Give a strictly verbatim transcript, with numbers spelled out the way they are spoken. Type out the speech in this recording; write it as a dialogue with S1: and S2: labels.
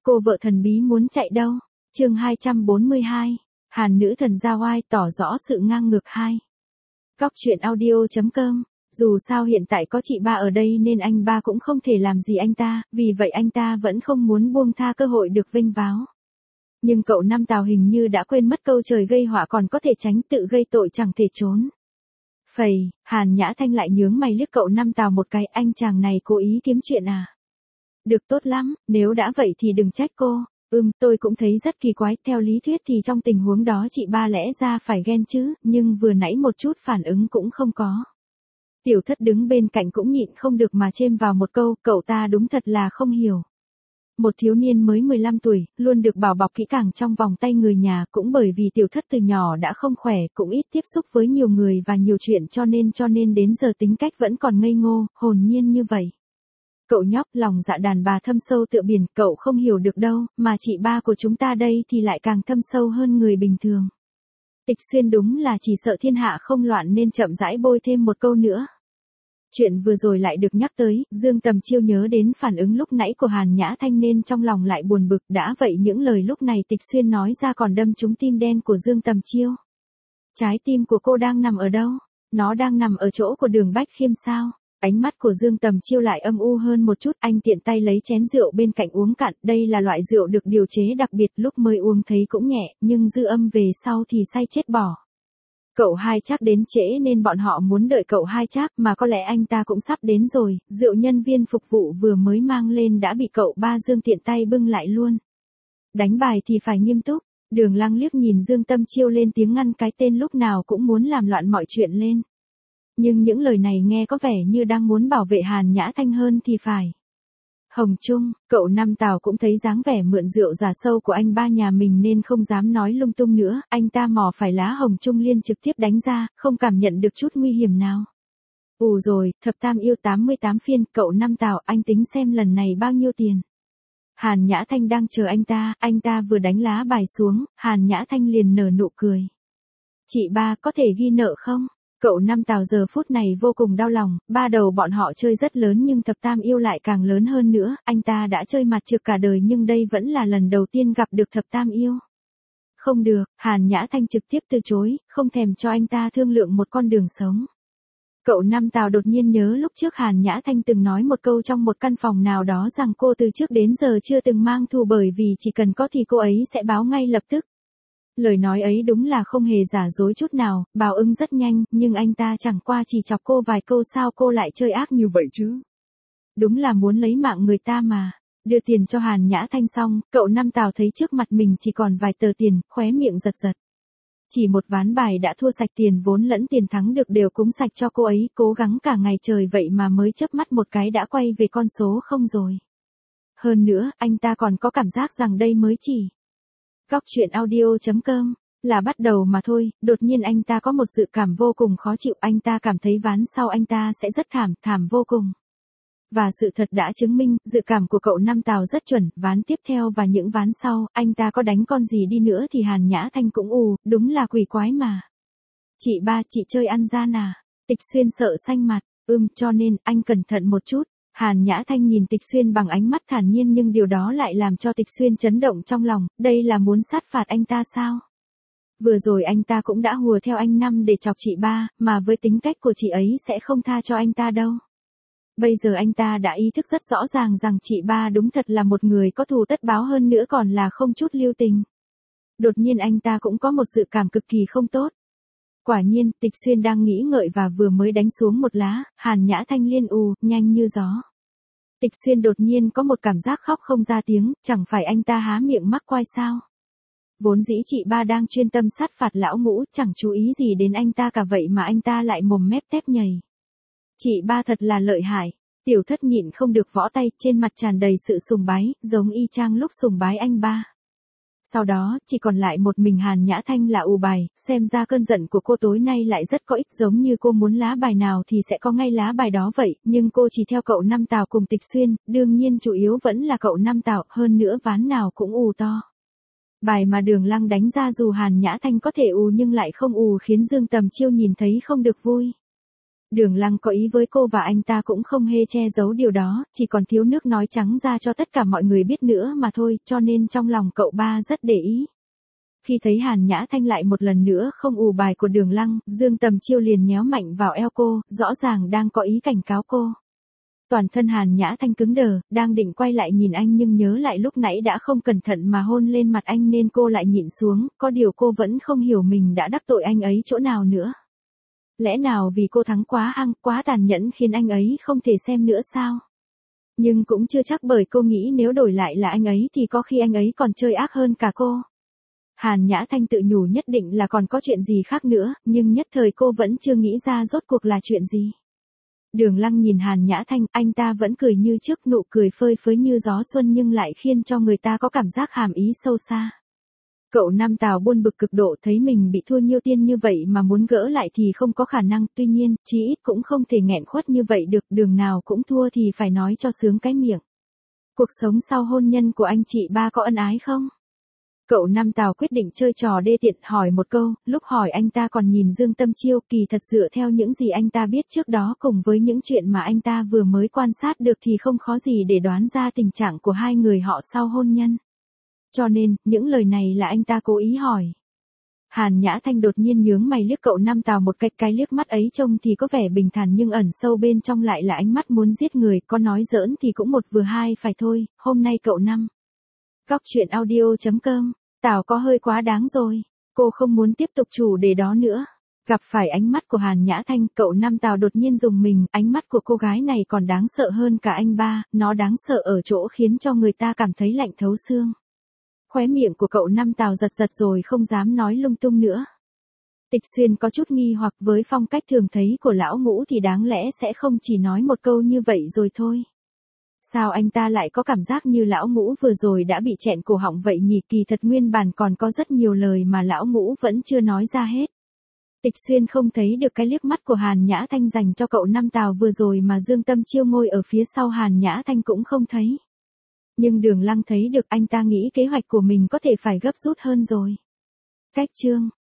S1: Cô vợ thần bí muốn chạy đâu? Chương hai trăm bốn mươi hai. Hàn nữ thần ra oai tỏ rõ sự ngang ngược hai. Cóc truyện audio chấm com. Dù sao hiện tại có chị ba ở đây nên anh ba cũng không thể làm gì anh ta, vì vậy anh ta vẫn không muốn buông tha cơ hội được vênh váo. Nhưng cậu Năm Tào hình như đã quên mất câu trời gây họa còn có thể tránh, tự gây tội chẳng thể trốn. Phầy, Hàn Nhã Thanh lại nhướng mày liếc cậu Năm Tào một cái, anh chàng này cố ý kiếm chuyện à? Được, tốt lắm, nếu đã vậy thì đừng trách cô. Ừm, tôi cũng thấy rất kỳ quái, theo lý thuyết thì trong tình huống đó chị ba lẽ ra phải ghen chứ, nhưng vừa nãy một chút phản ứng cũng không có. Tiểu Thất đứng bên cạnh cũng nhịn không được mà chêm vào một câu, cậu ta đúng thật là không hiểu. Một thiếu niên mới mười lăm tuổi, luôn được bảo bọc kỹ càng trong vòng tay người nhà, cũng bởi vì Tiểu Thất từ nhỏ đã không khỏe, cũng ít tiếp xúc với nhiều người và nhiều chuyện cho nên cho nên đến giờ tính cách vẫn còn ngây ngô, hồn nhiên như vậy. Cậu nhóc, lòng dạ đàn bà thâm sâu tựa biển, cậu không hiểu được đâu, mà chị ba của chúng ta đây thì lại càng thâm sâu hơn người bình thường. Tịch Xuyên đúng là chỉ sợ thiên hạ không loạn nên chậm rãi bôi thêm một câu nữa. Chuyện vừa rồi lại được nhắc tới, Dương Tầm Chiêu nhớ đến phản ứng lúc nãy của Hàn Nhã Thanh nên trong lòng lại buồn bực, đã vậy những lời lúc này Tịch Xuyên nói ra còn đâm trúng tim đen của Dương Tầm Chiêu. Trái tim của cô đang nằm ở đâu? Nó đang nằm ở chỗ của Đường Bách Khiêm sao? Ánh mắt của Dương Tầm Chiêu lại âm u hơn một chút, anh tiện tay lấy chén rượu bên cạnh uống cạn, đây là loại rượu được điều chế đặc biệt, lúc mới uống thấy cũng nhẹ, nhưng dư âm về sau thì say chết bỏ. Cậu Hai chắc đến trễ nên bọn họ muốn đợi cậu Hai chắc, mà có lẽ anh ta cũng sắp đến rồi, rượu nhân viên phục vụ vừa mới mang lên đã bị cậu Ba Dương tiện tay bưng lại luôn. Đánh bài thì phải nghiêm túc. Đường Lăng liếc nhìn Dương Tầm Chiêu lên tiếng ngăn cái tên lúc nào cũng muốn làm loạn mọi chuyện lên. Nhưng những lời này nghe có vẻ như đang muốn bảo vệ Hàn Nhã Thanh hơn thì phải. Hồng Trung, cậu Năm Tào cũng thấy dáng vẻ mượn rượu giả sâu của anh ba nhà mình nên không dám nói lung tung nữa, anh ta mò phải lá hồng trung liên trực tiếp đánh ra, không cảm nhận được chút nguy hiểm nào. Ù rồi, thập tam yêu tám mươi tám phiên, cậu Năm Tào, anh tính xem lần này bao nhiêu tiền. Hàn Nhã Thanh đang chờ anh ta, anh ta vừa đánh lá bài xuống, Hàn Nhã Thanh liền nở nụ cười. Chị ba có thể ghi nợ không? Cậu Năm Tào giờ phút này vô cùng đau lòng, ba đầu bọn họ chơi rất lớn nhưng thập tam yêu lại càng lớn hơn nữa, anh ta đã chơi mặt trược cả đời nhưng đây vẫn là lần đầu tiên gặp được thập tam yêu. Không được, Hàn Nhã Thanh trực tiếp từ chối, không thèm cho anh ta thương lượng một con đường sống. Cậu Năm Tào đột nhiên nhớ lúc trước Hàn Nhã Thanh từng nói một câu trong một căn phòng nào đó rằng cô từ trước đến giờ chưa từng mang thù bởi vì chỉ cần có thì cô ấy sẽ báo ngay lập tức. Lời nói ấy đúng là không hề giả dối chút nào, báo ứng rất nhanh, nhưng anh ta chẳng qua chỉ chọc cô vài câu sao cô lại chơi ác như vậy chứ. Đúng là muốn lấy mạng người ta mà. Đưa tiền cho Hàn Nhã Thanh xong, cậu Năm Tào thấy trước mặt mình chỉ còn vài tờ tiền, khóe miệng giật giật. Chỉ một ván bài đã thua sạch tiền vốn lẫn tiền thắng được đều cúng sạch cho cô ấy, cố gắng cả ngày trời vậy mà mới chớp mắt một cái đã quay về con số không rồi. Hơn nữa, anh ta còn có cảm giác rằng đây mới chỉ Cóc truyện audio chấm com là bắt đầu mà thôi, đột nhiên anh ta có một dự cảm vô cùng khó chịu, anh ta cảm thấy ván sau anh ta sẽ rất thảm, thảm vô cùng. Và sự thật đã chứng minh, dự cảm của cậu Năm Tào rất chuẩn, ván tiếp theo và những ván sau, anh ta có đánh con gì đi nữa thì Hàn Nhã Thanh cũng ù, đúng là quỷ quái mà. Chị ba, chị chơi ăn gian à? Tịch Xuyên sợ xanh mặt, ưm, cho nên, anh cẩn thận một chút. Hàn Nhã Thanh nhìn Tịch Xuyên bằng ánh mắt thản nhiên nhưng điều đó lại làm cho Tịch Xuyên chấn động trong lòng, đây là muốn sát phạt anh ta sao? Vừa rồi anh ta cũng đã hùa theo anh Năm để chọc chị ba, mà với tính cách của chị ấy sẽ không tha cho anh ta đâu. Bây giờ anh ta đã ý thức rất rõ ràng rằng chị ba đúng thật là một người có thù tất báo hơn nữa còn là không chút lưu tình. Đột nhiên anh ta cũng có một dự cảm cực kỳ không tốt. Quả nhiên, Tịch Xuyên đang nghĩ ngợi và vừa mới đánh xuống một lá, Hàn Nhã Thanh liên ù, nhanh như gió. Tịch Xuyên đột nhiên có một cảm giác khóc không ra tiếng, chẳng phải anh ta há miệng mắc quai sao. Vốn dĩ chị ba đang chuyên tâm sát phạt lão ngũ, chẳng chú ý gì đến anh ta cả vậy mà anh ta lại mồm mép tép nhầy. Chị ba thật là lợi hại. Tiểu Thất nhịn không được võ tay, trên mặt tràn đầy sự sùng bái, giống y chang lúc sùng bái anh ba. Sau đó, chỉ còn lại một mình Hàn Nhã Thanh là ù bài, xem ra cơn giận của cô tối nay lại rất có ích, giống như cô muốn lá bài nào thì sẽ có ngay lá bài đó vậy, nhưng cô chỉ theo cậu Năm Tào cùng Tịch Xuyên, đương nhiên chủ yếu vẫn là cậu Năm Tào, hơn nữa ván nào cũng ù to. Bài mà Đường Lăng đánh ra dù Hàn Nhã Thanh có thể ù nhưng lại không ù khiến Dương Tầm Chiêu nhìn thấy không được vui. Đường Lăng có ý với cô và anh ta cũng không hề che giấu điều đó, chỉ còn thiếu nước nói trắng ra cho tất cả mọi người biết nữa mà thôi, cho nên trong lòng cậu ba rất để ý. Khi thấy Hàn Nhã Thanh lại một lần nữa không ù bài của Đường Lăng, Dương Tầm Chiêu liền nhéo mạnh vào eo cô, rõ ràng đang có ý cảnh cáo cô. Toàn thân Hàn Nhã Thanh cứng đờ, đang định quay lại nhìn anh nhưng nhớ lại lúc nãy đã không cẩn thận mà hôn lên mặt anh nên cô lại nhịn xuống, có điều cô vẫn không hiểu mình đã đắc tội anh ấy chỗ nào nữa. Lẽ nào vì cô thắng quá hăng, quá tàn nhẫn khiến anh ấy không thể xem nữa sao? Nhưng cũng chưa chắc, bởi cô nghĩ nếu đổi lại là anh ấy thì có khi anh ấy còn chơi ác hơn cả cô. Hàn Nhã Thanh tự nhủ nhất định là còn có chuyện gì khác nữa, nhưng nhất thời cô vẫn chưa nghĩ ra rốt cuộc là chuyện gì. Đường Lăng nhìn Hàn Nhã Thanh, anh ta vẫn cười như trước, nụ cười phơi phới như gió xuân nhưng lại khiến cho người ta có cảm giác hàm ý sâu xa. Cậu Nam Tào buồn bực cực độ, thấy mình bị thua Nhiêu Tiên như vậy mà muốn gỡ lại thì không có khả năng, tuy nhiên, chí ít cũng không thể nghẹn khuất như vậy được, đường nào cũng thua thì phải nói cho sướng cái miệng. Cuộc sống sau hôn nhân của anh chị ba có ân ái không? Cậu Nam Tào quyết định chơi trò đê tiện, hỏi một câu, lúc hỏi anh ta còn nhìn Dương Tâm Chiêu, kỳ thật dựa theo những gì anh ta biết trước đó cùng với những chuyện mà anh ta vừa mới quan sát được thì không khó gì để đoán ra tình trạng của hai người họ sau hôn nhân. Cho nên, những lời này là anh ta cố ý hỏi. Hàn Nhã Thanh đột nhiên nhướng mày liếc cậu Nam Tào một cái, cái liếc mắt ấy trông thì có vẻ bình thản nhưng ẩn sâu bên trong lại là ánh mắt muốn giết người, có nói giỡn thì cũng một vừa hai phải thôi, hôm nay cậu năm. Cóc truyện audio chấm com, Tào có hơi quá đáng rồi, cô không muốn tiếp tục chủ đề đó nữa. Gặp phải ánh mắt của Hàn Nhã Thanh, cậu Nam Tào đột nhiên rùng mình, ánh mắt của cô gái này còn đáng sợ hơn cả anh ba, nó đáng sợ ở chỗ khiến cho người ta cảm thấy lạnh thấu xương. Khóe miệng của cậu Nam Tào giật giật rồi không dám nói lung tung nữa. Tịch Xuyên có chút nghi hoặc với phong cách thường thấy của lão Ngũ thì đáng lẽ sẽ không chỉ nói một câu như vậy rồi thôi. Sao anh ta lại có cảm giác như lão Ngũ vừa rồi đã bị chẹn cổ họng vậy nhỉ? Kỳ thật nguyên bản còn có rất nhiều lời mà lão Ngũ vẫn chưa nói ra hết. Tịch Xuyên không thấy được cái liếc mắt của Hàn Nhã Thanh dành cho cậu Nam Tào vừa rồi mà Dương Tâm Chiêu ngồi ở phía sau Hàn Nhã Thanh cũng không thấy. Nhưng Đường Lăng thấy được, anh ta nghĩ kế hoạch của mình có thể phải gấp rút hơn rồi. Cách chương